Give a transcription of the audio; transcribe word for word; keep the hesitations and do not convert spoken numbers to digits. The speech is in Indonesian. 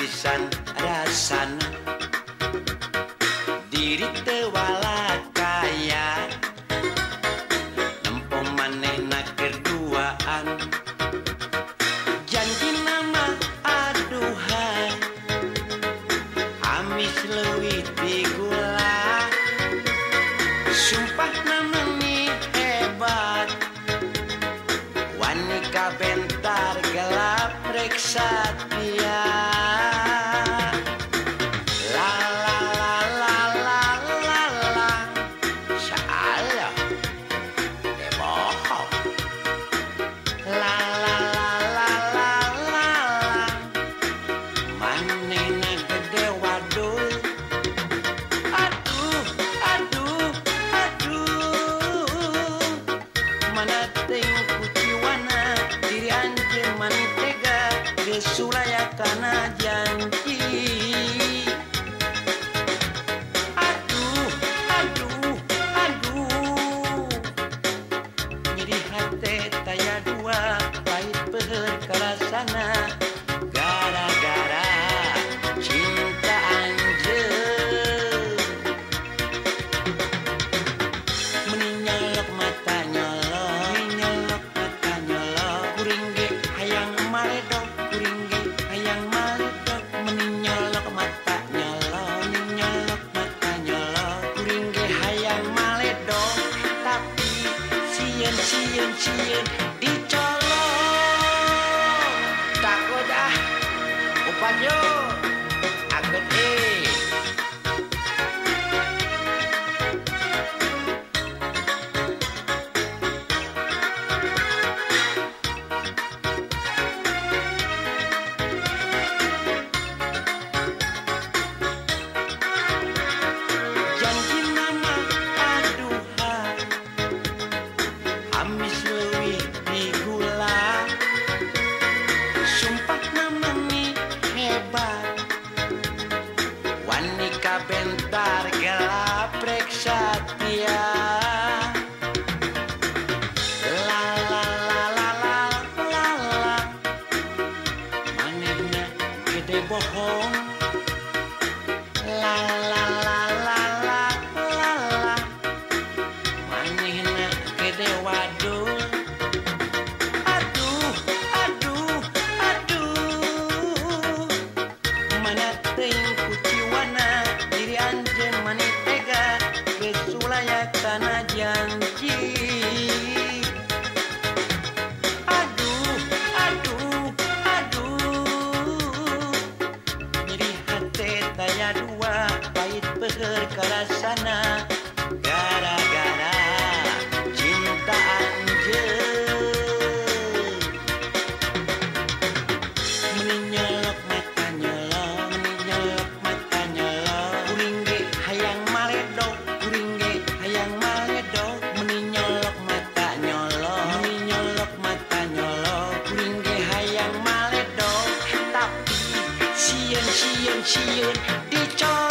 pisan rasana diri teu wala kaya nempo manehna kerduaan janji nama aduhai amis leuwih ti gula sumpah nama ni hebat wani kabentar gelap reksa dia la la la la la la la salah de bohong la la la la la la manehna gede waduh aduh aduh aduh mana teu kuciwana diri anjeun mani tega geus sulaya kana janji aduh aduh aduh nyeri hate taya dua pahit peuheur karasana gara-gara cinta anjeun meni nyolok mata nyolok meni nyolok mata nyolok kuring ge hayang maledog kuring ge hayang maledog meni nyolok mata nyolok meni nyolok mata nyolok kuring ge hayang maledog tapi sieun sieun sieun dicolok takut ah upanyo ageut eh janji nama aduhai amis leuwih ti gula sumpah nama ni hebat wani kabentar gelap reksa dia la la la la la la la manehna gede bohong la la la la la la la manehna gede waduh aduh aduh aduh mana teuing kuciwana diri anjeun mani tega geus sulaya kana janji aduh aduh aduh nyeri hate taya dua pahit peuheur karasana gara-gara cinta anjeun meni nyolok mata nyolok meni nyolok mata nyolok kuring ge hayang maledog kuring ge hayang maledog meni nyolok mata nyolok meni nyolok mata nyolok kuring ge hayang maledog tapi sieun sieun sieun dicolok